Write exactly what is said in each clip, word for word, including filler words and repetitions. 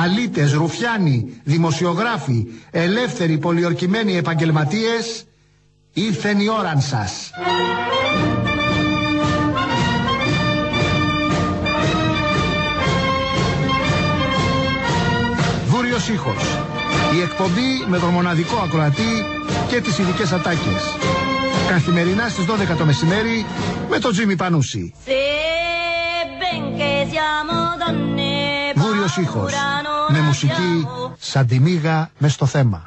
αλήτες, ρουφιάνοι, δημοσιογράφοι, ελεύθεροι, πολιορκημένοι επαγγελματίες, ήρθεν η ώρα σας. Βούριος ήχος. Η εκπομπή με τον μοναδικό ακροατή και τις ειδικές ατάκες. Καθημερινά στις δώδεκα το μεσημέρι με τον Τζίμι Πανούση. Βούριος ήχος. Με μουσική σαν τη μύγα μες στο θέμα.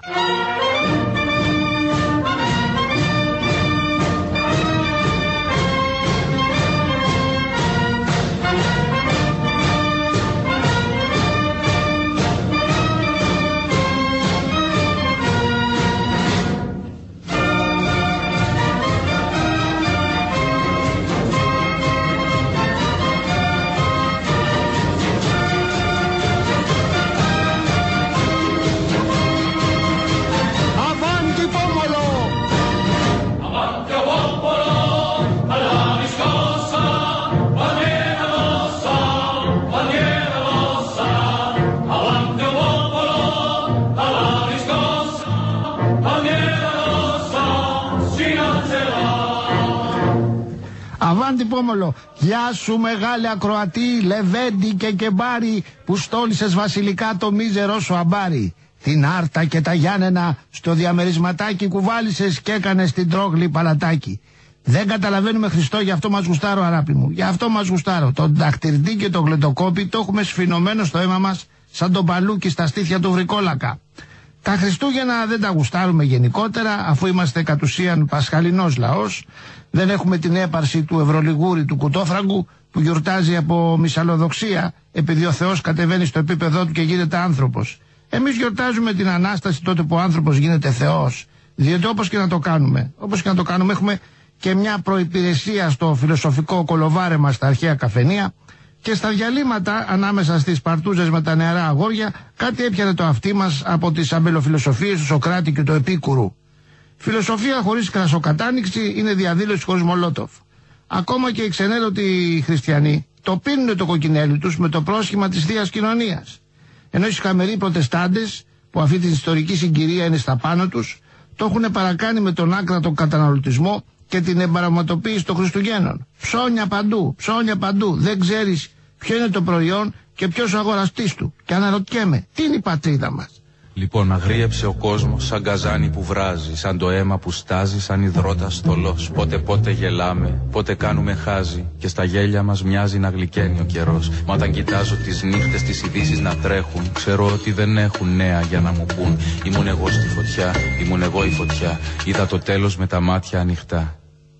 Αβάντι Πόμολο, γεια σου μεγάλε ακροατή, Λεβέντη και Κεμπάρι, που στόλισες βασιλικά το μίζερό σου αμπάρι. Την Άρτα και τα Γιάννενα στο διαμερισματάκι κουβάλισες και έκανες την τρόγλη παλατάκι. Δεν καταλαβαίνουμε Χριστό, γι' αυτό μας γουστάρω αγάπη μου, γι' αυτό μας γουστάρω. Τον δαχτυρντή και τον γλεντοκόπη το έχουμε σφινωμένο στο αίμα μας σαν τον παλούκι στα στήθια του βρικόλακα. Τα Χριστούγεννα δεν τα γουστάρουμε γενικότερα, αφού είμαστε κατ' ουσίαν πασχαλινός λαός. Δεν έχουμε την έπαρση του Ευρωλιγούρη του Κουτόφραγκου που γιορτάζει από μυσαλλοδοξία επειδή ο Θεός κατεβαίνει στο επίπεδό του και γίνεται άνθρωπος. Εμείς γιορτάζουμε την Ανάσταση τότε που ο άνθρωπος γίνεται Θεός. Διότι όπως και να το κάνουμε, όπως και να το κάνουμε έχουμε και μια προϋπηρεσία στο φιλοσοφικό κολοβάρεμα στα αρχαία καφενεία και στα διαλύματα ανάμεσα στις παρτούζες με τα νεαρά αγόρια κάτι έπιανε το αυτί μας από τις αμπελοφιλοσοφίες του Σοκράτη και του Επίκουρου. Φιλοσοφία χωρίς κρασοκατάνοιξη είναι διαδήλωση χωρίς Μολότοφ. Ακόμα και οι ξενέρωτοι χριστιανοί το πίνουν το κοκκινέλι τους με το πρόσχημα της Θείας Κοινωνίας. Ενώ οι χαμεροί προτεστάντες, που αυτή την ιστορική συγκυρία είναι στα πάνω τους, το έχουν παρακάνει με τον άκρατο καταναλωτισμό και την εμπαραματοποίηση των Χριστουγέννων. Ψώνια παντού, ψώνια παντού. Δεν ξέρεις ποιο είναι το προϊόν και ποιος ο αγοραστής του. Και αναρωτιέμαι, τι είναι η πατρίδα μας. Λοιπόν, αγρίεψε ο κόσμος σαν καζάνι που βράζει, σαν το αίμα που στάζει, σαν υδρότας θολός. Πότε πότε γελάμε, πότε κάνουμε χάζι και στα γέλια μας μοιάζει να γλυκαίνει ο καιρός. Μα όταν κοιτάζω τις νύχτες, τις ειδήσεις να τρέχουν, ξέρω ότι δεν έχουν νέα για να μου πούν. Ήμουν εγώ στη φωτιά, ήμουν εγώ η φωτιά, είδα το τέλος με τα μάτια ανοιχτά.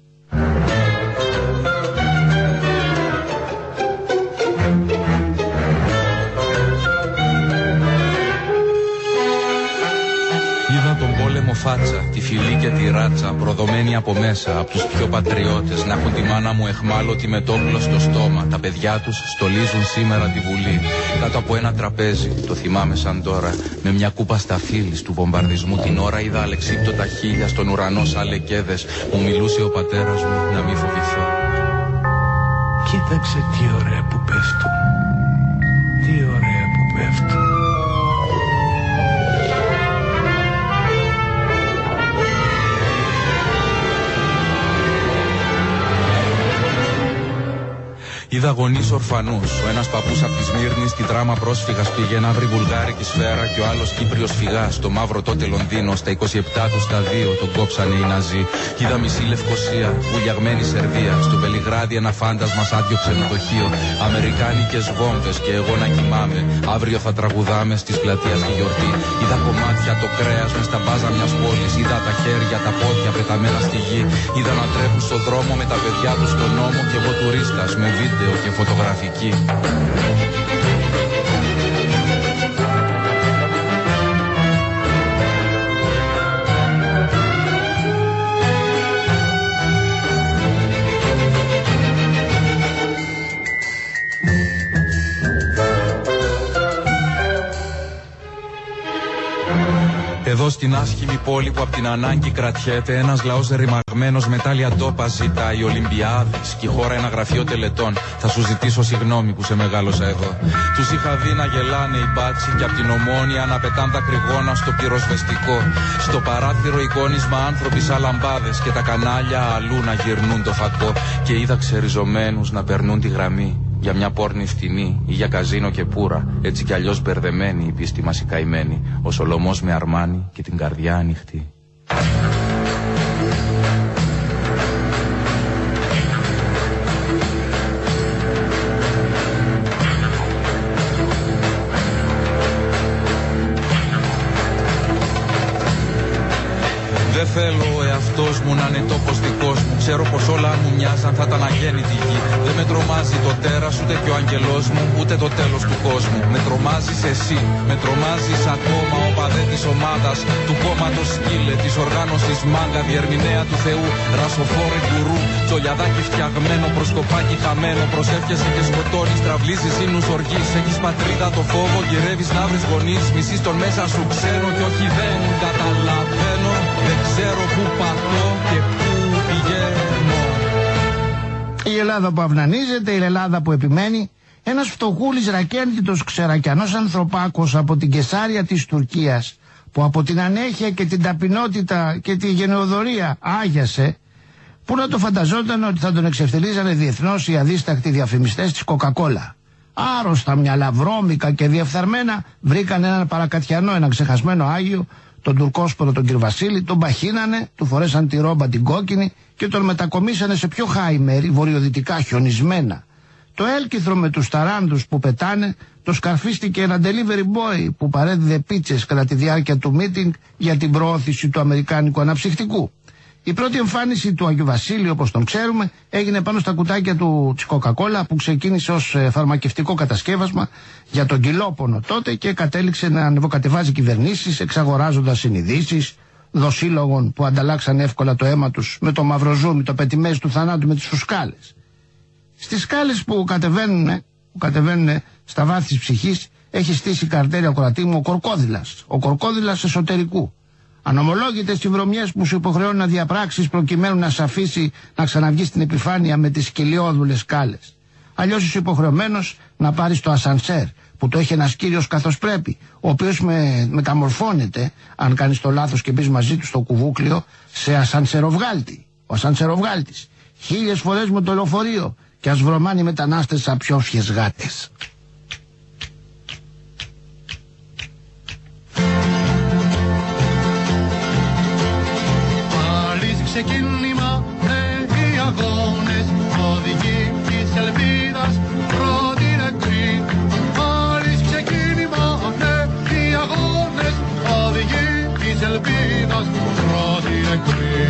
Φάτσα, τη φυλή και τη ράτσα, προδομένη από μέσα, από τους πιο πατριώτες, να έχουν τη μάνα μου εχμάλωτη με τόπλο στο στόμα. Τα παιδιά τους στολίζουν σήμερα τη Βουλή, κάτω από ένα τραπέζι, το θυμάμαι σαν τώρα, με μια κούπα σταφύλης του βομβαρδισμού την ώρα είδα αλεξίπτωτα χείλια στον ουρανό σαν λεκέδες, μου μιλούσε ο πατέρας μου να μην φοβηθώ. Κοίταξε τι ωραία που πέφτουν, τι ωραία που πέφτουν. Είδα γονείς ορφανούς, ο ένας παππούς απ' τη Σμύρνη στη δράμα πρόσφυγας πήγε να βρει βουλγάρικη σφαίρα και ο άλλος Κύπριος φυγάς στο μαύρο τότε Λονδίνο. Στα είκοσι επτά του στα δύο τον κόψανε οι Ναζί. Είδα μισή Λευκοσία, βουλιαγμένη Σερβία, στο Βελιγράδι ένα φάντασμα σαν δυο ξενοδοχείο. Αμερικάνικες βόμβες και εγώ να κοιμάμαι, αύριο θα τραγουδάμε στις πλατείας τη γιορτή. Είδα κομμάτια το κρέας μες στα μπάζα μιας πόλης, είδα τα χέρια, τα πόδια πεταμένα στη γη. Είδα να τρέχουν στο δρόμο με τα παιδιά τους στον νόμο και εγώ τουρίστας με βίντεο και φωτογραφική. Εδώ στην άσχημη πόλη που απ' την ανάγκη κρατιέται, ένας λαός ρημαγμένος με τάλια ντόπα ζητάει Ολυμπιάδες και η χώρα ένα γραφείο τελετών. Θα σου ζητήσω συγγνώμη που σε μεγάλωσα εδώ. Τους είχα δει να γελάνε οι μπάτσι και απ' την Ομόνια να πετάν τα κρυγόνα στο πυροσβεστικό. Στο παράθυρο εικόνισμα άνθρωποι σαν λαμπάδες και τα κανάλια αλλού να γυρνούν το φακό. Και είδα ξεριζωμένους να περνούν τη γραμμή για μια πόρνη φτηνή ή για καζίνο και πουρα. Έτσι κι αλλιώς μπερδεμένη η πίστη μας η καημένη. Ο Σολομός με αρμάνι και την καρδιά ανοιχτή. Δεν θέλω ο εαυτός μου να είναι τόπος δικός μου. Ξέρω πως όλα αν μου μοιάζαν θα ήταν αγέννητη γη. Δεν με τρομάζει το τέρας ούτε και ο αγγελός μου, ούτε το τέλος του κόσμου. Με τρομάζεις εσύ, με τρομάζεις ακόμα ο παδέ της ομάδας, του κόμματος σκύλε, της οργάνωσης μάγκα, διερμηνέα του Θεού, ρασοφόρε γκουρού, τσολιαδάκι φτιαγμένο, προσκοπάκι χαμένο. Προσεύχεσαι και σκοτώνεις, τραυλίζεις ύμνους οργής. Έχεις πατρίδα το φόβο, γυρεύεις να βρεις γονείς. Μισείς τον μέσα σου ξέρω κι όχι δεν καταλαβαίνω. Δεν ξέρω πού πατώ και πού πηγαίνω. Η Ελλάδα που αυνανίζεται, η Ελλάδα που επιμένει. Ένας φτωχούλης ρακέντητος ξερακιανός ανθρωπάκος από την Κεσάρια της Τουρκίας, που από την ανέχεια και την ταπεινότητα και τη γενεοδορία άγιασε, που να το φανταζόταν ότι θα τον εξευτελίζανε διεθνώς οι αδίστακτοι διαφημιστές της Κοκακόλα. Άρρωστα μυαλά, βρώμικα και διεφθαρμένα, βρήκαν έναν παρακατιανό, έναν ξεχασμένο Άγιο, τον Τουρκόσπορο τον κύριο Βασίλη, τον παχύνανε, του φορέσαν τη ρόμπα την κόκκινη και τον μετακομίσανε σε πιο χάη μέρη, βορειοδυτικά, χιονισμένα. Το έλκυθρο με τους ταράνδους που πετάνε το σκαρφίστηκε ένα delivery boy που παρέδιδε πίτσες κατά τη διάρκεια του meeting για την προώθηση του αμερικάνικου αναψυχτικού. Η πρώτη εμφάνιση του Αγίου Βασίλη, όπως τον ξέρουμε, έγινε πάνω στα κουτάκια του της Coca-Cola, που ξεκίνησε ως ε, φαρμακευτικό κατασκεύασμα για τον κυλόπονο τότε και κατέληξε να ανεβοκατεβάζει κυβερνήσεις, εξαγοράζοντας συνειδήσεις δοσύλλογων που ανταλλάξαν εύκολα το αίμα τους με το μαυροζούμι, το πετιμέζι του θανάτου με τις φουσκάλες. Στις σκάλες που κατεβαίνουν, που κατεβαίνουν στα βάθη της ψυχής, έχει στήσει καρτέρια κορατή μου ο Κορκόδηλας, ο Κορκόδηλας εσωτερικού. Ανομολόγητες οι βρωμιές που σου υποχρεώνουν να διαπράξεις προκειμένου να σε αφήσει να ξαναβγείς στην επιφάνεια με τις σκυλιόδουλες σκάλες. Αλλιώς είσαι υποχρεωμένος να πάρεις το ασανσέρ που το έχει ένας κύριος καθώς πρέπει, ο οποίος με, μεταμορφώνεται, αν κάνεις το λάθος και μπεις μαζί του στο κουβούκλιο, σε ασανσεροβγάλτη. Ο ασανσεροβγάλτης. Χίλιες φορές με το λεωφορείο και ας βρωμάνε οι μετανάστες σαν πιο φιες γάτες. Ξεκίνημα νέοι αγώνες, οδηγοί της ελπίδας, πρώτη νεκρή. Πάλι ξεκίνημα νέοι αγώνες, οδηγοί της ελπίδας, πρώτη νεκρή.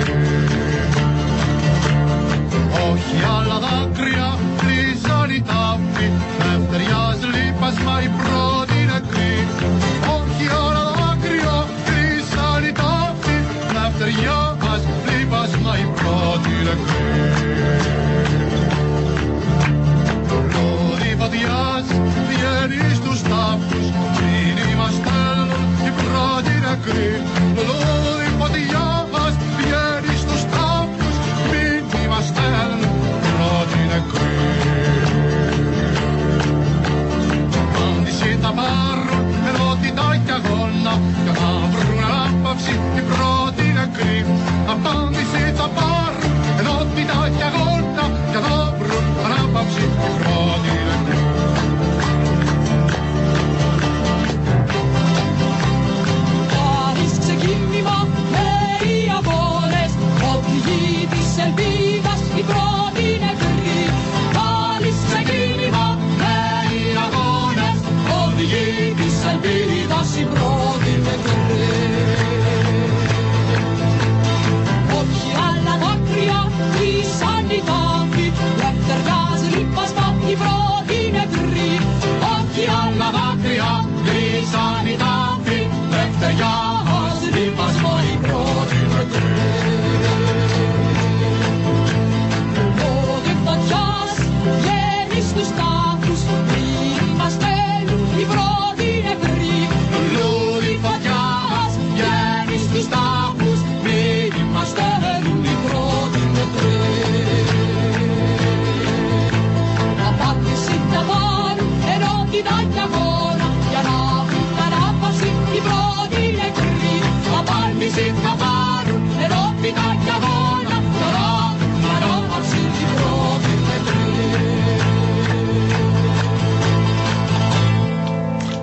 Όχι άλλα δάκρυα, κλείσαν οι τάφοι, δευτεριάς λίπασμα η πρώτη νεκρή. Όχι άλλα δάκρυα, κλείσαν οι τάφοι, δευτεριάς λίπασμα η πρώτη νεκρή. Το λόδι φωτιάς βγαίνει στους τάφους, μήνυμα στέλνουν οι πρώτοι νεκροί. Το λόδι φωτιάς βγαίνει στους τάφους, μήνυμα στέλνουν οι πρώτοι νεκροί. Απάντηση θα πάρουν ενότητα κι αγώνα, και θα βρουν ανάπαυση οι πρώτοι νεκροί. Απάντηση θα πάρουν ενότητα κι αγώνα, και θα βρουν ανάπαυση οι πρώτοι νεκροί. Πάρεις ξεκίνημα νέοι αγώνες, οδηγοί της ελπίδας οι πρώτοι νεκροί. Πάρεις ξεκίνημα νέοι αγώνες, οδηγοί της ελπίδας οι πρώτοι νεκροί. Όχι άλλα δάκρυα, κλείσαν οι τάφοι, δευτεριάς λίπασμα οι πρώτοι νεκροί. Όχι άλλα δάκρυα, κλείσαν οι τάφοι, δευτεριάς λίπασμα οι πρώτοι νεκροί. Λόδι φωτιάς βγαίνει στους τάφους, μήνυμα στέλνουν οι πρώτοι νεκροί. Λόδι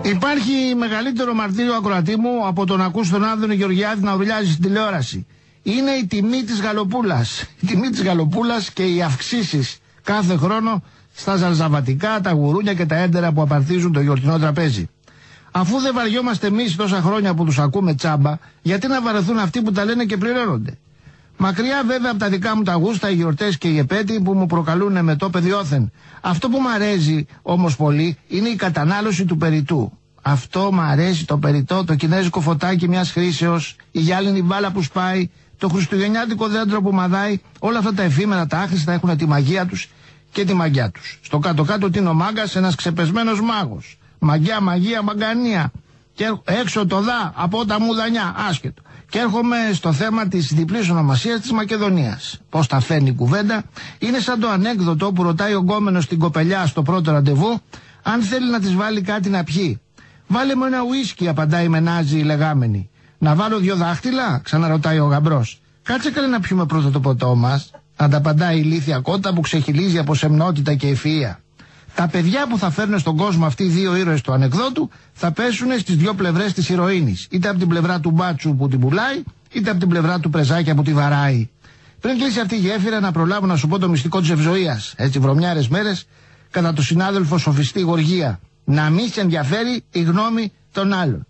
Υπάρχει μεγαλύτερο μαρτύριο, ακροατή μου, από το να ακούς τον Άδωνη Γεωργιάδη να ουρλιάζει στην τηλεόραση. Είναι η τιμή της γαλοπούλας. Η τιμή της γαλοπούλας και οι αυξήσεις κάθε χρόνο στα ζαλζαβατικά, τα γουρούνια και τα έντερα που απαρτίζουν το γιορτινό τραπέζι. Αφού δεν βαριόμαστε εμείς τόσα χρόνια που τους ακούμε τσάμπα, γιατί να βαρεθούν αυτοί που τα λένε και πληρώνονται. Μακριά βέβαια από τα δικά μου τα γούστα, οι γιορτές και οι επέτειοι που μου προκαλούν με το παιδιόθεν. Αυτό που μου αρέσει όμως πολύ είναι η κατανάλωση του περιτού. Αυτό μου αρέσει, το περιτό, το κινέζικο φωτάκι μιας χρήσεως, η γυάλινη μπάλα που σπάει, το χριστουγεννιάτικο δέντρο που μαδάει, όλα αυτά τα εφήμερα, τα άχρηστα έχουν τη μαγεία τους και τη μαγιά τους. Στο κάτω-κάτω τι είναι ο μάγκας, ένας ξεπεσμένος μάγος. Μαγιά, μαγεία, μαγκανία. Και έξω το δά από τα μουδανιά, άσχετο. Και έρχομαι στο θέμα της διπλής ονομασίας της Μακεδονίας. Πώς τα φέρνει η κουβέντα? Είναι σαν το ανέκδοτο που ρωτάει ο γκόμενος την κοπελιά στο πρώτο ραντεβού αν θέλει να της βάλει κάτι να πιει. «Βάλε μου ένα ουίσκι», απαντάει μενάζη η λεγάμενη. «Να βάλω δυο δάχτυλα?» ξαναρωτάει ο γαμπρός. «Κάτσε καλέ να πιούμε πρώτα το ποτό μας», ανταπαντάει η ηλίθια κότα που ξεχυλίζει από σεμνότητα και ευφυΐα. Τα παιδιά που θα φέρνουν στον κόσμο αυτοί οι δύο ήρωες του ανεκδότου θα πέσουν στις δύο πλευρές της ηρωίνης. Είτε από την πλευρά του μπάτσου που την πουλάει, είτε από την πλευρά του πρεζάκια που τη βαράει. Πριν κλείσει αυτή η γέφυρα, να προλάβω να σου πω το μυστικό της ευζοίας. Έτσι, βρωμιάρες μέρες, κατά το συνάδελφο σοφιστή Γοργία. Να μην σε ενδιαφέρει η γνώμη των άλλων.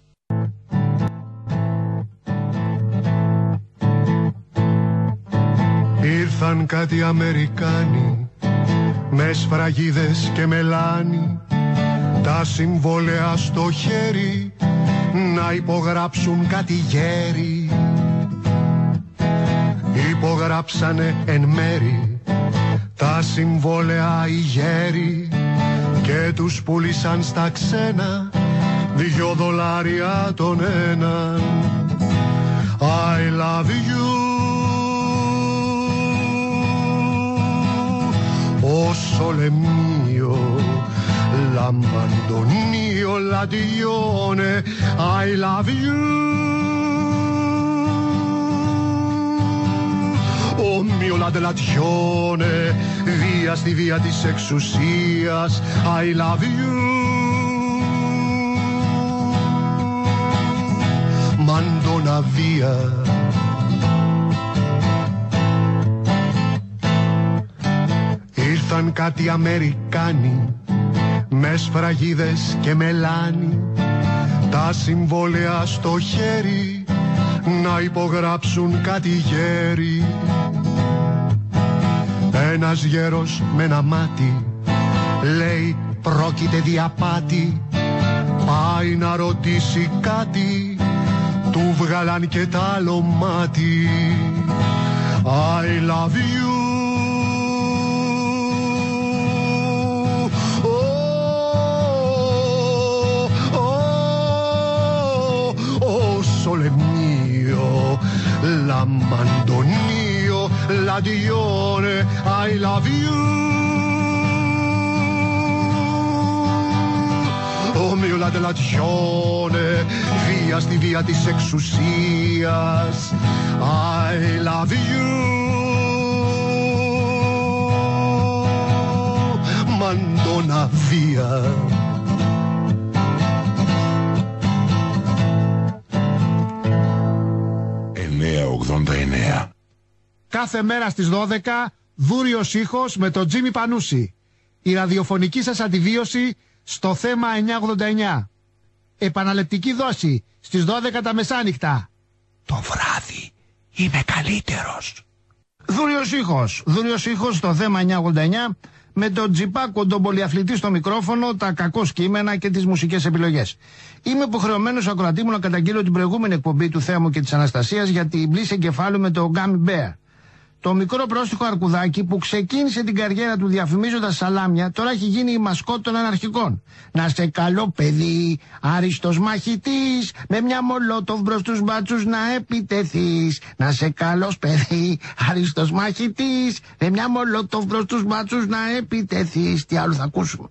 Ήρθαν κάτι Αμερικάνοι με σφραγίδες και μελάνι, τα συμβόλαια στο χέρι να υπογράψουν κάτι γέρι. Υπογράψανε εν μέρη τα συμβόλαια οι γέροι και τους πούλησαν στα ξένα δυο δολάρια τον έναν. I love you, o sole mio, l'abbandonio, l'addione, I love you. Ο μio la dell'addione, βία στη βία της εξουσίας, I love you. Μαντώνα βία. Ήρθαν κάτι Αμερικάνοι με σφραγίδες και μελάνι, τα συμβόλαια στο χέρι να υπογράψουν κάτι γέρι. Ένας γέρος με ένα μάτι λέει πρόκειται διαπάτη, πάει να ρωτήσει κάτι, του βγάλαν και τ' άλλο μάτι. I love you. Sole mio, l'abbandonio, l'addione, I love you. Ο μio la dell'addione, βία στη βία της εξουσίας, I love you. Μαντώνα βία. ογδόντα εννέα. Κάθε μέρα στις δώδεκα, Δούριος ήχος με τον Τζίμι Πανούση. Η ραδιοφωνική σας αντιβίωση στο θέμα εννιακόσια ογδόντα εννέα. Επαναλεπτική δόση στις δώδεκα τα μεσάνυχτα. Το βράδυ είμαι καλύτερος. Δούριος ήχος. Δούριος ήχος στο θέμα εννιακόσια ογδόντα εννέα. Με τον Τζιπάκο τον πολυαθλητή στο μικρόφωνο, τα κακό κείμενα και τις μουσικές επιλογές. Είμαι υποχρεωμένος ακροατή μου να καταγγείλω την προηγούμενη εκπομπή του Θέμου και της Αναστασίας για την πλήση εγκεφάλου με το Gummy Bear. Το μικρό πρόστιχο αρκουδάκι που ξεκίνησε την καριέρα του διαφημίζοντας σαλάμια, τώρα έχει γίνει η μασκότ των αναρχικών. Να σε καλό παιδί, άριστος μαχητής, με μια μολότοφ μπρος τους μπάτσους να επιτεθείς. Να σε καλός παιδί, άριστος μαχητής, με μια μολότοφ μπρος τους μπάτσους να επιτεθείς. Τι άλλο θα ακούσουμε?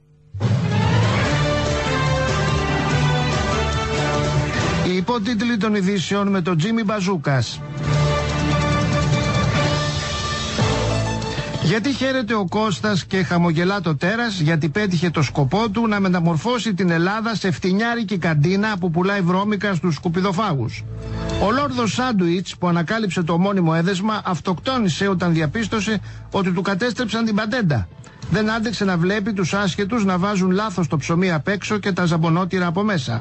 Οι υπότιτλοι των ειδήσεων με τον Τζίμι Μπαζούκας. Γιατί χαίρεται ο Κώστας και χαμογελά το τέρας? Γιατί πέτυχε το σκοπό του να μεταμορφώσει την Ελλάδα σε φτηνιάρικη καντίνα που πουλάει βρώμικα στους σκουπιδοφάγους. Ο Λόρδος Σάντουιτς, που ανακάλυψε το ομώνυμο έδεσμα, αυτοκτόνησε όταν διαπίστωσε ότι του κατέστρεψαν την πατέντα. Δεν άντεξε να βλέπει τους άσχετους να βάζουν λάθος το ψωμί απ' έξω και τα ζαμπονότυρα από μέσα.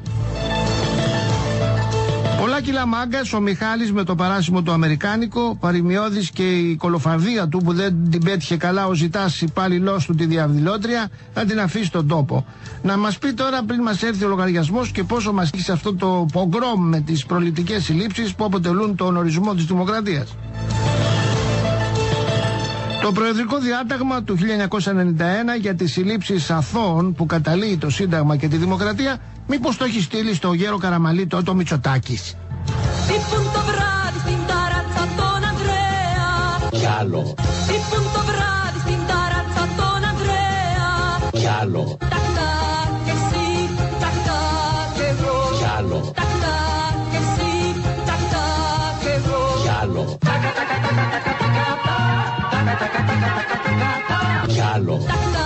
Πολλά κιλά μάγκας, ο Μιχάλης με το παράσημο το αμερικάνικο, παρημιώδης και η κολοφαρδία του που δεν την πέτυχε καλά ο Ζητάς υπάλληλός του τη διαδηλώτρια, να την αφήσει στον τόπο. Να μας πει τώρα, πριν μας έρθει ο λογαριασμός, και πόσο μας κλείσει αυτό το πογκρόμ με τις προληπτικές συλλήψεις που αποτελούν τον ορισμό της δημοκρατίας. Το προεδρικό διάταγμα του χίλια εννιακόσια ενενήντα ένα για τις συλλήψεις αθώων που καταλύει το Σύνταγμα και τη Δημοκρατία, μήπως το έχει στείλει στο γέρο Καραμαλή το, το Μητσοτάκης? Κι άλλο. Κι άλλο. Κι άλλο. Κι άλλο. Κι άλλο.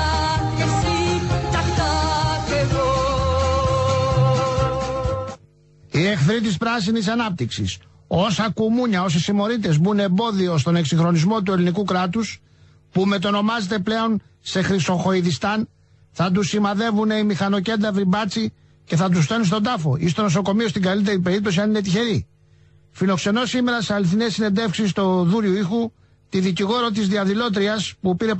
Οι εχθροί της πράσινης ανάπτυξης, όσα κουμούνια, όσοι συμμορίτες μπουν εμπόδιο στον εξυγχρονισμό του ελληνικού κράτους, που μετονομάζεται πλέον σε Χρυσοχοϊδιστάν, θα τους σημαδεύουν οι μηχανοκένταυροι μπάτσι και θα τους στέλνουν στον τάφο ή στο νοσοκομείο στην καλύτερη περίπτωση, αν είναι τυχεροί. Φιλοξενώ σήμερα σε αληθινές συνεντεύξεις στο Δούριο Ήχου τη δικηγόρο της διαδηλώτριας που πήρε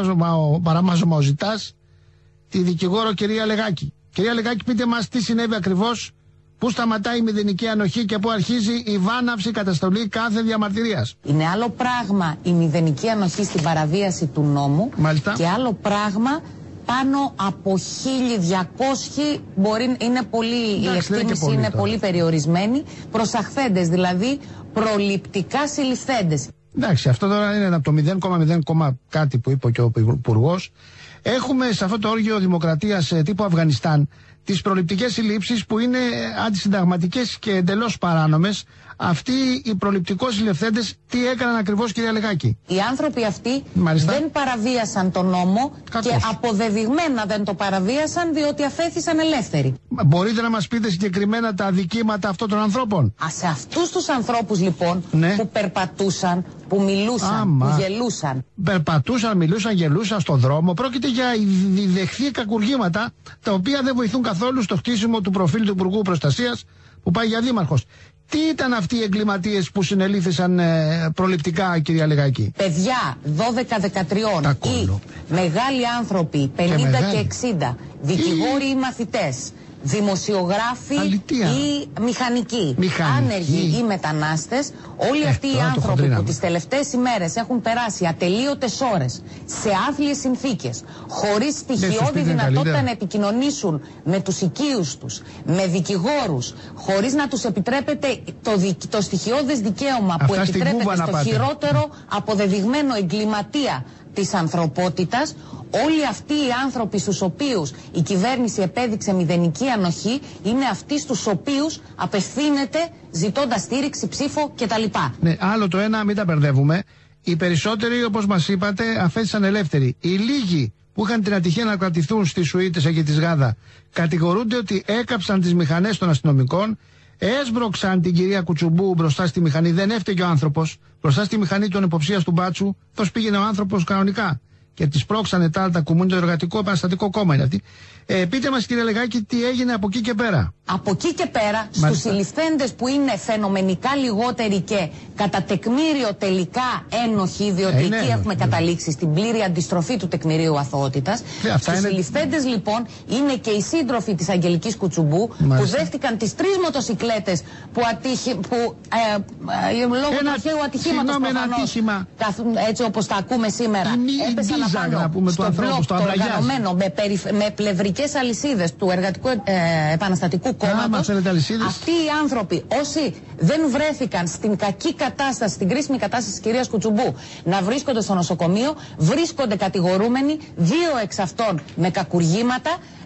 παραμάζωμα ο Ζητάς, τη δικηγόρο κυρία Λεγάκη. Κυρία Λεγάκη, πείτε μας τι συνέβη ακριβώς, πού σταματάει η μηδενική ανοχή και πού αρχίζει η βάναυση καταστολή κάθε διαμαρτυρίας. Είναι άλλο πράγμα η μηδενική ανοχή στην παραβίαση του νόμου. Μάλιστα. Και άλλο πράγμα πάνω από χίλια διακόσιοι, μπορεί, είναι πολύ, εντάξει, η εκτίμηση είναι, είναι πολύ περιορισμένη, προσαχθέντες, δηλαδή προληπτικά συλληφθέντες. Εντάξει, αυτό τώρα είναι από το μηδέν κόμμα μηδέν κάτι που είπε και ο Υπουργός. Έχουμε σε αυτό το όργιο δημοκρατίας τύπου Αφγανιστάν τις προληπτικές συλλήψεις που είναι αντισυνταγματικές και εντελώς παράνομες. Αυτοί οι προληπτικώς συλληφθέντες τι έκαναν ακριβώς, κυρία Λεγάκη? Οι άνθρωποι αυτοί, μάλιστα, δεν παραβίασαν τον νόμο. Κακώς. Και αποδεδειγμένα δεν το παραβίασαν διότι αφέθησαν ελεύθεροι. Μπορείτε να μας πείτε συγκεκριμένα τα αδικήματα αυτών των ανθρώπων? Α, σε αυτούς τους ανθρώπους λοιπόν, ναι, που περπατούσαν, που μιλούσαν, Άμα. που γελούσαν. Περπατούσαν, μιλούσαν, γελούσαν στον δρόμο. Πρόκειται για διδεχθή κακουργήματα τα οποία δεν βοηθούν καθόλου στο χτίσιμο του προφίλ του Υπουργού Προστασίας που πάει για δήμαρχος. Τι ήταν αυτοί οι εγκληματίες που συνελήφθησαν ε, προληπτικά, κυρία Λεγάκη? Παιδιά δώδεκα δεκατρία ή μεγάλοι άνθρωποι πενήντα και εξήντα, δικηγόροι ή, ή μαθητές, δημοσιογράφοι Αλητία. ή μηχανικοί, Μηχανική. άνεργοι ή μετανάστες, όλοι ε, αυτοί οι άνθρωποι που τις τελευταίες ημέρες έχουν περάσει ατελείωτες ώρες σε άθλιες συνθήκες, χωρίς στοιχειώδη δυνατότητα καλύτερα. να επικοινωνήσουν με τους οικείους τους, με δικηγόρους, χωρίς να τους επιτρέπεται το, δι, το στοιχειώδες δικαίωμα Αυτά που επιτρέπεται στο χειρότερο αποδεδειγμένο εγκληματία της ανθρωπότητας. Όλοι αυτοί οι άνθρωποι στους οποίους η κυβέρνηση επέδειξε μηδενική ανοχή είναι αυτοί στους οποίους απευθύνεται ζητώντας στήριξη, ψήφο κτλ. Ναι, άλλο το ένα, μην τα μπερδεύουμε. Οι περισσότεροι, όπως μας είπατε, αφέθησαν ελεύθεροι. Οι λίγοι που είχαν την ατυχία να κρατηθούν στις Σουίτες και της Γάδα κατηγορούνται ότι έκαψαν τις μηχανές των αστυνομικών, έσπρωξαν την κυρία Κουτσουμπού μπροστά στη μηχανή. Δεν έφταιγε ο άνθρωπος. Μπροστά στη μηχανή των υποψίας του Μπάτσου, τόσο πήγαινε ο άνθρωπος κανονικά. Και τις πρόξανε τα άλλα κουμούνια, το Εργατικό Επαναστατικό Κόμμα είναι αυτή. Ε, πείτε μας, κύριε Λεγάκη, τι έγινε από εκεί και πέρα? Από εκεί και πέρα, στους συλληφθέντες που είναι φαινομενικά λιγότεροι και κατά τεκμήριο τελικά ένοχοι, διότι ε, εκεί ναι, έχουμε ναι. καταλήξει στην πλήρη αντιστροφή του τεκμηρίου αθωότητας. Ε, στους είναι... συλληφθέντες λοιπόν είναι και οι σύντροφοι της Αγγελικής Κουτσουμπού, μάλιστα, που δέχτηκαν τις τρεις μοτοσικλέτες που, ατύχη, που ε, ε, λόγω του αρχαίου ατυχήματος προφανώς, έτσι όπως τα ακούμε σήμερα, έπεσαν απάνω στο μπλοκ το οργανωμένο με, περι, με πλευρικές αλυσίδες του Εργατικού ε, Επαναστατικού Κόμματος. Αυτοί οι άνθρωποι, όσοι δεν βρέθηκαν στην κακή κατάσταση, στην κρίσιμη κατάσταση της κυρίας Κουτσουμπού, να βρίσκονται στο νοσοκομείο, βρίσκονται κατηγορούμενοι, δύο εξ αυτών με κακουργήματα,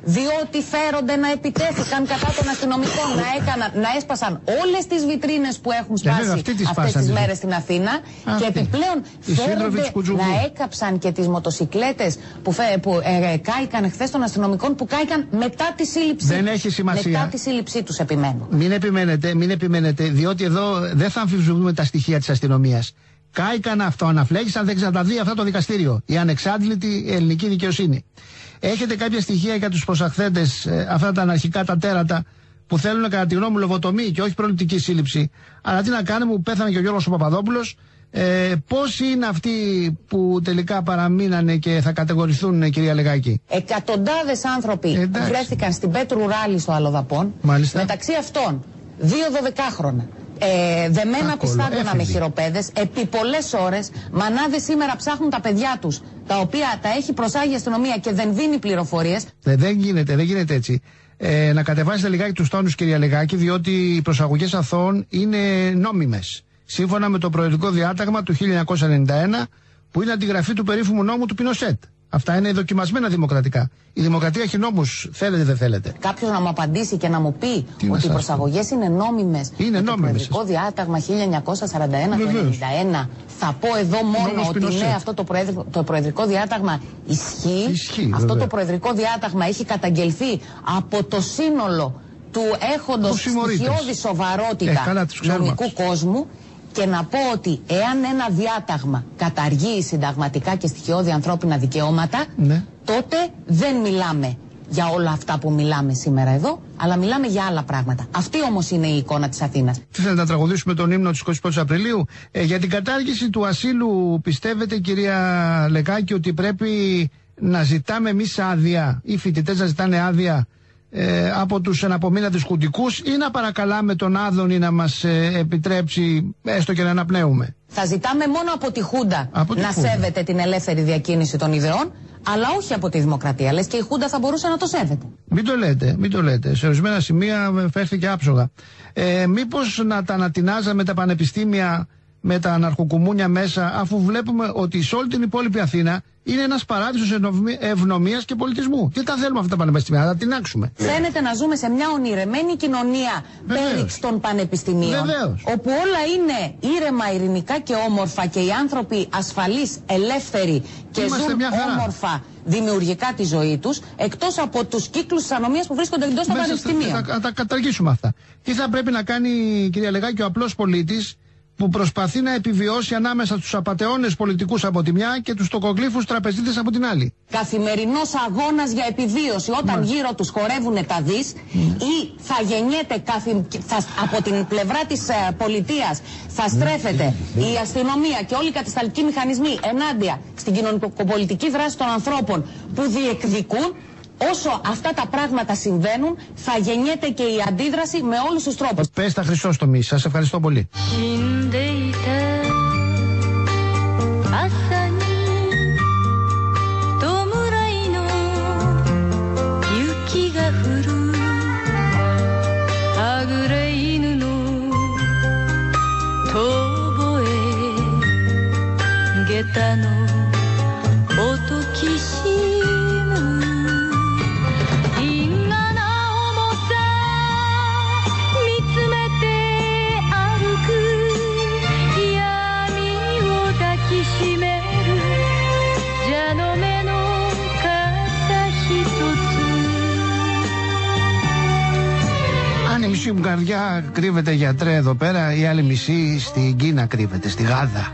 διότι φέρονται να επιτέθηκαν κατά των αστυνομικών, να, έκαναν, να έσπασαν όλες τις βιτρίνες που έχουν σπάσει αυτές τις μέρες στην Αθήνα αυτή. Και επιπλέον φέρονται να έκαψαν και τις μοτοσικλέτες που, φε, που ε, κάηκαν χθες των αστυνομικών, που κάηκαν μετά τη σύλληψή δεν έχει σημασία. Μετά τη σύλληψή τους, επιμένω. Μην επιμένετε, μην επιμένετε, διότι εδώ δεν θα αμφισβητούμε τα στοιχεία της αστυνομίας. Κάηκαν αυτό, αναφλέγησαν, δεν ξαναδεί αυτό το δικαστήριο. Η ανεξάντλητη ελληνική δικαιοσύνη. Έχετε κάποια στοιχεία για τους προσαχθέντες, ε, αυτά τα αναρχικά τα τέρατα που θέλουν κατά τη γνώμη μου λογοτομή και όχι προληπτική σύλληψη? Αλλά τι να κάνουμε, που πέθανε και ο Γιώργος ο Παπαδόπουλος. Ε, πόσοι είναι αυτοί που τελικά παραμείνανε και θα κατηγορηθούν, κυρία Λεγάκη? Εκατοντάδες άνθρωποι Εντάξει. βρέθηκαν στην Πέτρου Ράλη στο Αλλοδαπών. Μάλιστα. Μεταξύ αυτών δύο δωδεκάχρονα. Ε, δεμένα πιστάτωνα με χειροπέδες επί πολλές ώρες. Μανάδες σήμερα ψάχνουν τα παιδιά τους, τα οποία τα έχει προσάγει η αστυνομία και δεν δίνει πληροφορίες. Ε, δεν γίνεται, δεν γίνεται έτσι. Ε, να κατεβάσετε λιγάκι τους τόνους, κυρία Λεγάκη, διότι οι προσαγωγές αθώων είναι νόμιμες. Σύμφωνα με το προεδρικό διάταγμα του χίλια εννιακόσια ενενήντα ένα, που είναι αντιγραφή του περίφημου νόμου του Πινοσέτ. Αυτά είναι δοκιμασμένα δημοκρατικά. Η δημοκρατία έχει νόμους, θέλετε δεν θέλετε. Κάποιος να μου απαντήσει και να μου πει Τι ότι οι προσαγωγές είναι νόμιμες. Είναι νόμιμες. Το προεδρικό διάταγμα χίλια εννιακόσια σαράντα ένα του ενενήντα ένα. Θα πω εδώ μόνο Νόμος ότι Πινοσέτ. ναι, αυτό το προεδρικό, το προεδρικό διάταγμα ισχύει. Ισχύει αυτό βέβαια. το προεδρικό διάταγμα έχει καταγγελθεί από το σύνολο του έχοντος στοιχειώδη σοβαρότητα ε, καλά, νομικού κόσμου. Και να πω ότι εάν ένα διάταγμα καταργεί συνταγματικά και στοιχειώδη ανθρώπινα δικαιώματα, ναι. τότε δεν μιλάμε για όλα αυτά που μιλάμε σήμερα εδώ, αλλά μιλάμε για άλλα πράγματα. Αυτή όμως είναι η εικόνα της Αθήνας. Τι θέλετε να τραγουδήσουμε τον ύμνο της εικοστή πρώτη Απριλίου? Ε, για την κατάργηση του ασύλου πιστεύετε, κυρία Λεκάκη, ότι πρέπει να ζητάμε εμείς άδεια, οι φοιτητές να ζητάνε άδεια ε, από τους εναπομείναντες χουντικούς, ή να παρακαλάμε τον Άδωνη να μας ε, επιτρέψει έστω και να αναπνέουμε? Θα ζητάμε μόνο από τη Χούντα από τη να Χούντα. σέβεται την ελεύθερη διακίνηση των ιδεών, αλλά όχι από τη δημοκρατία. Λες και η Χούντα θα μπορούσε να το σέβεται. Μην το λέτε, μην το λέτε. Σε ορισμένα σημεία φέρθηκε άψογα. Ε, μήπως να τα ανατινάζαμε τα πανεπιστήμια με τα αναρχοκουμούνια μέσα, αφού βλέπουμε ότι σε όλη την υπόλοιπη Αθήνα είναι ένας παράδεισος ευνομίας και πολιτισμού. Τι τα θέλουμε αυτά τα πανεπιστήμια, να τα τεινάξουμε? Φαίνεται να ζούμε σε μια ονειρεμένη κοινωνία πέριξ των πανεπιστημίων. Βεβαίως. Όπου όλα είναι ήρεμα, ειρηνικά και όμορφα και οι άνθρωποι ασφαλείς, ελεύθεροι και Είμαστε ζουν μια χαρά. όμορφα δημιουργικά τη ζωή τους, εκτός από τους κύκλους της ανομίας που βρίσκονται εντός των πανεπιστημίων. Να τα καταργήσουμε αυτά. Τι θα πρέπει να κάνει, κυρία Λεγάκη, ο απλός πολίτης που προσπαθεί να επιβιώσει ανάμεσα στους απατεώνες πολιτικούς από τη μια και τους τοκογλύφους τραπεζίτες από την άλλη? Καθημερινός αγώνας για επιβίωση, όταν Ναι. γύρω τους χορεύουν τα δις, ή θα γεννιέται καθη... θα... από την πλευρά της ε, πολιτείας θα στρέφεται η αστυνομία και όλοι οι κατασταλτικοί μηχανισμοί ενάντια στην κοινωνικοπολιτική δράση των ανθρώπων που διεκδικούν. Όσο αυτά τα πράγματα συμβαίνουν, θα γεννιέται και η αντίδραση με όλους τους τρόπους. Πες τα Χρυσόστομη, σας ευχαριστώ πολύ. Αν η μισή μου καρδιά κρύβεται, γιατρέ, εδώ πέρα, η άλλη μισή στην Κίνα κρύβεται, στη Γάδα.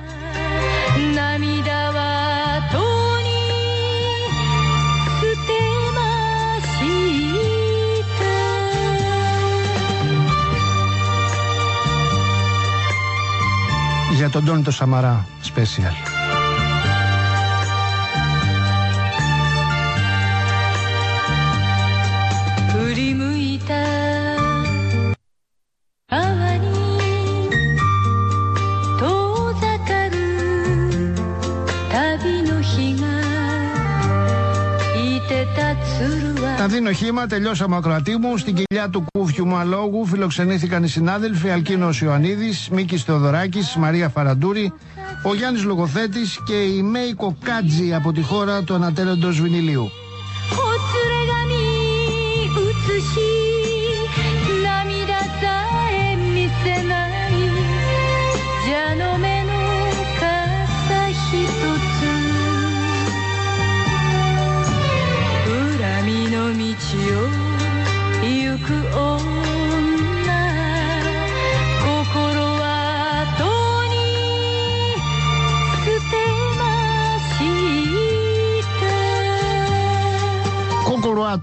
Για τον Τόνι το Σαμαρά, special. Να δίνω χήμα, τελειώσαμε ακροατή μου. Στην κοιλιά του κούφιου μου αλόγου φιλοξενήθηκαν οι συνάδελφοι Αλκίνος Ιωαννίδης, Μίκης Θεοδωράκης, Μαρία Φαραντούρη, ο Γιάννης Λογοθέτης και η Μέη Κοκάτζη από τη χώρα του ανατέλλοντος βινιλίου.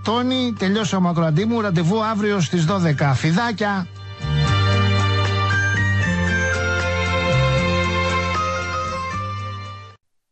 Τόνι, τελειώσαμε ακροατή μου. Ραντεβού αύριο στις δώδεκα. Φιδάκια.